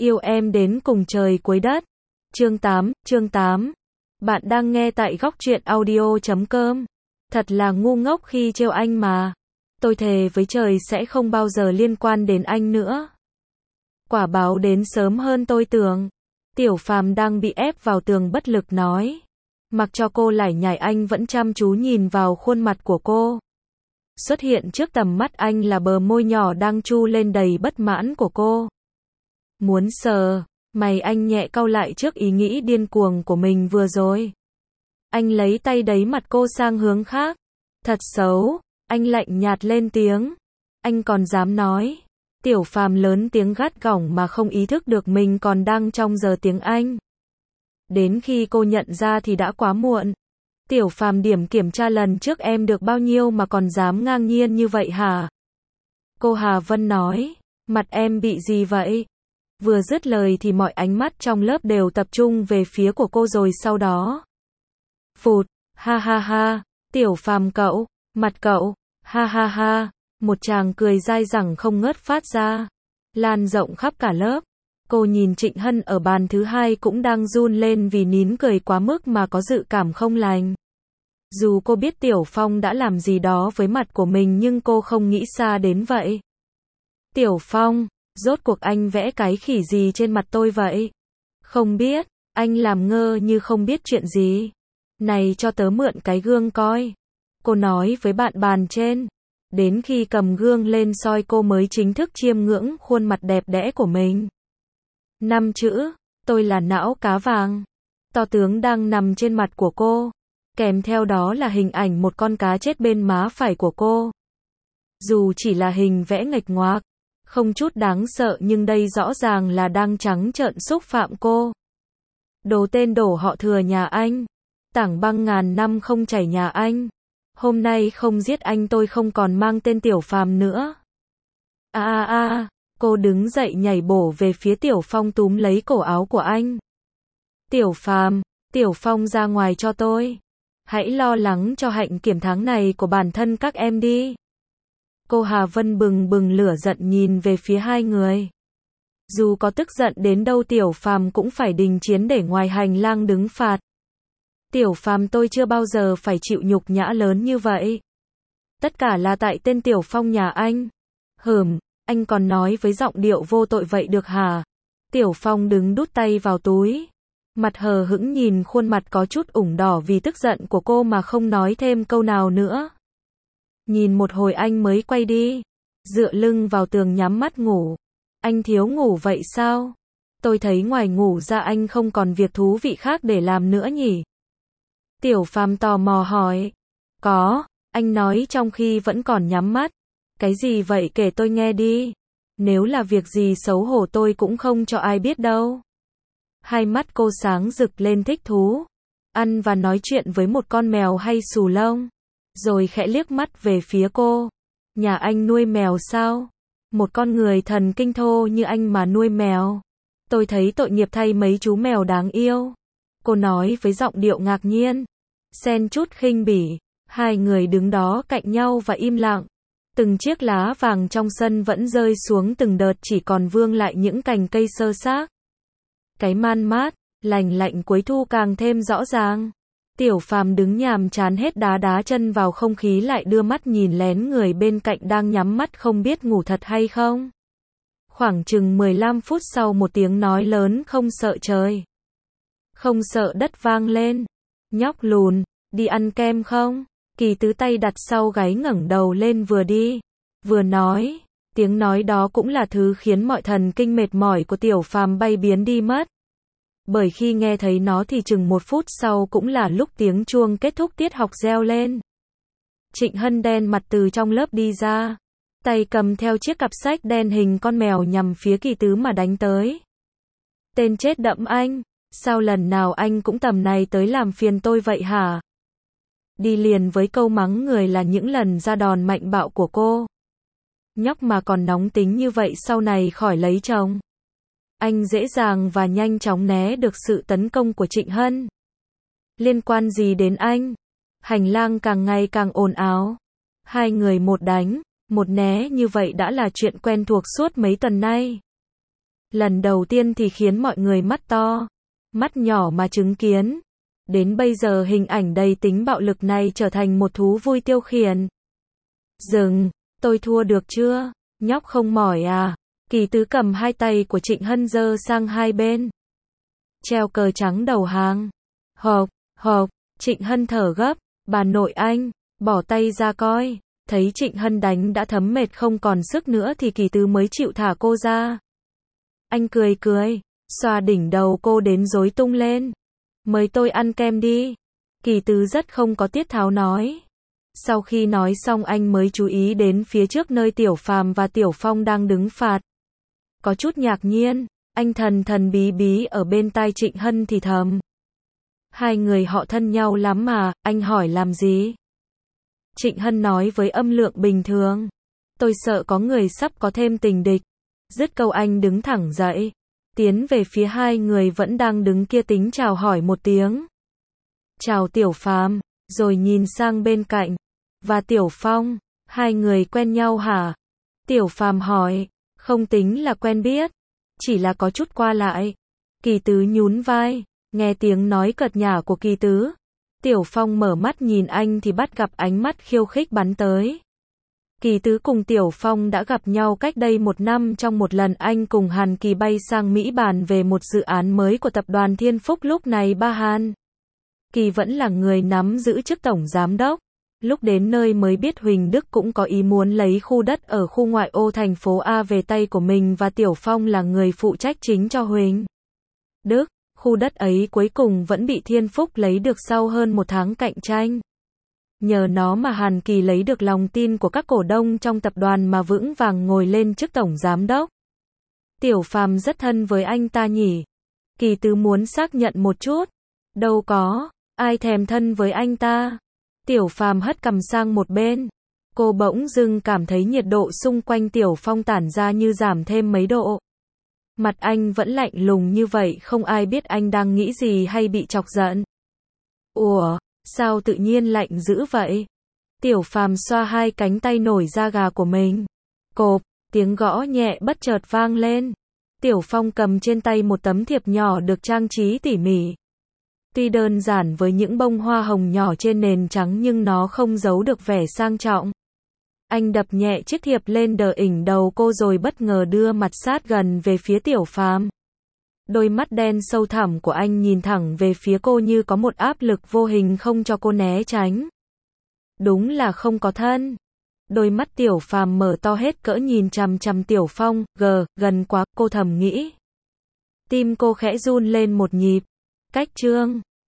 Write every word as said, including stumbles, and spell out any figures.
Yêu em đến cùng trời cuối đất. Chương tám, chương tám. Bạn đang nghe tại góc truyện audio chấm com. Thật là ngu ngốc khi trêu anh mà. Tôi thề với trời sẽ không bao giờ liên quan đến anh nữa. Quả báo đến sớm hơn tôi tưởng. Tiểu Phàm đang bị ép vào tường bất lực nói. Mặc cho cô lải nhải anh vẫn chăm chú nhìn vào khuôn mặt của cô. Xuất hiện trước tầm mắt anh là bờ môi nhỏ đang chu lên đầy bất mãn của cô. Muốn sờ, mày anh nhẹ cau lại trước ý nghĩ điên cuồng của mình vừa rồi. Anh lấy tay đẩy mặt cô sang hướng khác. Thật xấu, anh lạnh nhạt lên tiếng. Anh còn dám nói. Tiểu Phàm lớn tiếng gắt gỏng mà không ý thức được mình còn đang trong giờ tiếng Anh. Đến khi cô nhận ra thì đã quá muộn. Tiểu Phàm điểm kiểm tra lần trước em được bao nhiêu mà còn dám ngang nhiên như vậy hả? Cô Hà Vân nói, mặt em bị gì vậy? Vừa dứt lời thì mọi ánh mắt trong lớp đều tập trung về phía của cô rồi sau đó. Phụt, ha ha ha, Tiểu Phàm cậu, mặt cậu, ha ha ha, một tràng cười dai dẳng không ngớt phát ra, lan rộng khắp cả lớp. Cô nhìn Trịnh Hân ở bàn thứ hai cũng đang run lên vì nín cười quá mức mà có dự cảm không lành. Dù cô biết Tiểu Phong đã làm gì đó với mặt của mình nhưng cô không nghĩ xa đến vậy. Tiểu Phong, rốt cuộc anh vẽ cái khỉ gì trên mặt tôi vậy? Không biết, anh làm ngơ như không biết chuyện gì. Này cho tớ mượn cái gương coi. Cô nói với bạn bàn trên. Đến khi cầm gương lên soi cô mới chính thức chiêm ngưỡng khuôn mặt đẹp đẽ của mình. Năm chữ, tôi là não cá vàng. To tướng đang nằm trên mặt của cô. Kèm theo đó là hình ảnh một con cá chết bên má phải của cô. Dù chỉ là hình vẽ nghịch ngoạc, không chút đáng sợ nhưng đây rõ ràng là đang trắng trợn xúc phạm cô. Đồ tên đổ họ Thừa nhà anh. Tảng băng ngàn năm không chảy nhà anh. Hôm nay không giết anh tôi không còn mang tên Tiểu Phàm nữa. A a a, cô đứng dậy nhảy bổ về phía Tiểu Phong túm lấy cổ áo của anh. Tiểu Phàm, Tiểu Phong ra ngoài cho tôi. Hãy lo lắng cho hạnh kiểm tháng này của bản thân các em đi. Cô Hà Vân bừng bừng lửa giận nhìn về phía hai người. Dù có tức giận đến đâu Tiểu Phàm cũng phải đình chiến để ngoài hành lang đứng phạt. Tiểu Phàm tôi chưa bao giờ phải chịu nhục nhã lớn như vậy. Tất cả là tại tên Tiểu Phong nhà anh. Hừm, anh còn nói với giọng điệu vô tội vậy được hả? Tiểu Phong đứng đút tay vào túi. Mặt hờ hững nhìn khuôn mặt có chút ửng đỏ vì tức giận của cô mà không nói thêm câu nào nữa. Nhìn một hồi anh mới quay đi. Dựa lưng vào tường nhắm mắt ngủ. Anh thiếu ngủ vậy sao? Tôi thấy ngoài ngủ ra anh không còn việc thú vị khác để làm nữa nhỉ? Tiểu Phàm tò mò hỏi. Có, anh nói trong khi vẫn còn nhắm mắt. Cái gì vậy kể tôi nghe đi. Nếu là việc gì xấu hổ tôi cũng không cho ai biết đâu. Hai mắt cô sáng rực lên thích thú. Ăn và nói chuyện với một con mèo hay xù lông. Rồi khẽ liếc mắt về phía cô. Nhà anh nuôi mèo sao? Một con người thần kinh thô như anh mà nuôi mèo. Tôi thấy tội nghiệp thay mấy chú mèo đáng yêu. Cô nói với giọng điệu ngạc nhiên. Xen chút khinh bỉ. Hai người đứng đó cạnh nhau và im lặng. Từng chiếc lá vàng trong sân vẫn rơi xuống từng đợt chỉ còn vương lại những cành cây xơ xác. Cái man mát, lành lạnh cuối thu càng thêm rõ ràng. Tiểu Phàm đứng nhàm chán hết đá đá chân vào không khí lại đưa mắt nhìn lén người bên cạnh đang nhắm mắt không biết ngủ thật hay không. Khoảng chừng mười lăm phút sau một tiếng nói lớn không sợ trời, không sợ đất vang lên. Nhóc lùn, đi ăn kem không? Kỳ Tứ tay đặt sau gáy ngẩng đầu lên vừa đi, vừa nói. Tiếng nói đó cũng là thứ khiến mọi thần kinh mệt mỏi của Tiểu Phàm bay biến đi mất. Bởi khi nghe thấy nó thì chừng một phút sau cũng là lúc tiếng chuông kết thúc tiết học reo lên. Trịnh Hân đen mặt từ trong lớp đi ra. Tay cầm theo chiếc cặp sách đen hình con mèo nhằm phía Kỳ Tứ mà đánh tới. Tên chết đẫm anh, sao lần nào anh cũng tầm này tới làm phiền tôi vậy hả? Đi liền với câu mắng người là những lần ra đòn mạnh bạo của cô. Nhóc mà còn nóng tính như vậy sau này khỏi lấy chồng. Anh dễ dàng và nhanh chóng né được sự tấn công của Trịnh Hân. Liên quan gì đến anh? Hành lang càng ngày càng ồn ào. Hai người một đánh, một né như vậy đã là chuyện quen thuộc suốt mấy tuần nay. Lần đầu tiên thì khiến mọi người mắt to, mắt nhỏ mà chứng kiến. Đến bây giờ hình ảnh đầy tính bạo lực này trở thành một thú vui tiêu khiển. Dừng, tôi thua được chưa? Nhóc không mỏi à? Kỳ Tứ cầm hai tay của Trịnh Hân giơ sang hai bên. Treo cờ trắng đầu hàng. Hộp, hộp, Trịnh Hân thở gấp, bà nội anh, bỏ tay ra coi. Thấy Trịnh Hân đánh đã thấm mệt không còn sức nữa thì Kỳ Tứ mới chịu thả cô ra. Anh cười cười, xoa đỉnh đầu cô đến rối tung lên. Mời tôi ăn kem đi. Kỳ Tứ rất không có tiết tháo nói. Sau khi nói xong anh mới chú ý đến phía trước nơi Tiểu Phàm và Tiểu Phong đang đứng phạt. Có chút ngạc nhiên, anh thần thần bí bí ở bên tai Trịnh Hân thì thầm. Hai người họ thân nhau lắm mà, anh hỏi làm gì? Trịnh Hân nói với âm lượng bình thường. Tôi sợ có người sắp có thêm tình địch. Dứt câu anh đứng thẳng dậy, tiến về phía hai người vẫn đang đứng kia tính chào hỏi một tiếng. Chào Tiểu Phàm, rồi nhìn sang bên cạnh. Và Tiểu Phong, hai người quen nhau hả? Tiểu Phàm hỏi, không tính là quen biết, chỉ là có chút qua lại. Kỳ Tứ nhún vai, nghe tiếng nói cợt nhả của Kỳ Tứ. Tiểu Phong mở mắt nhìn anh thì bắt gặp ánh mắt khiêu khích bắn tới. Kỳ Tứ cùng Tiểu Phong đã gặp nhau cách đây một năm trong một lần anh cùng Hàn Kỳ bay sang Mỹ bàn về một dự án mới của tập đoàn Thiên Phúc. Lúc này ba Hàn Kỳ vẫn là người nắm giữ chức tổng giám đốc. Lúc đến nơi mới biết Huỳnh Đức cũng có ý muốn lấy khu đất ở khu ngoại ô thành phố A về tay của mình và Tiểu Phong là người phụ trách chính cho Huỳnh Đức. Khu đất ấy cuối cùng vẫn bị Thiên Phúc lấy được sau hơn một tháng cạnh tranh. Nhờ nó mà Hàn Kỳ lấy được lòng tin của các cổ đông trong tập đoàn mà vững vàng ngồi lên chức tổng giám đốc. Tiểu Phàm rất thân với anh ta nhỉ? Kỳ Tứ muốn xác nhận một chút. Đâu có, ai thèm thân với anh ta. Tiểu Phàm hất cằm sang một bên. Cô bỗng dưng cảm thấy nhiệt độ xung quanh Tiểu Phong tản ra như giảm thêm mấy độ. Mặt anh vẫn lạnh lùng như vậy, không ai biết anh đang nghĩ gì hay bị chọc giận. Ủa, sao tự nhiên lạnh dữ vậy? Tiểu Phàm xoa hai cánh tay nổi da gà của mình. Cộp, tiếng gõ nhẹ bất chợt vang lên. Tiểu Phong cầm trên tay một tấm thiệp nhỏ được trang trí tỉ mỉ. Tuy đơn giản với những bông hoa hồng nhỏ trên nền trắng nhưng nó không giấu được vẻ sang trọng. Anh đập nhẹ chiếc thiệp lên đờ ỉnh đầu cô rồi bất ngờ đưa mặt sát gần về phía Tiểu Phàm. Đôi mắt đen sâu thẳm của anh nhìn thẳng về phía cô như có một áp lực vô hình không cho cô né tránh. Đúng là không có thân. Đôi mắt Tiểu Phàm mở to hết cỡ nhìn chằm chằm Tiểu Phong, gờ, gần quá, cô thầm nghĩ. Tim cô khẽ run lên một nhịp. Cách chương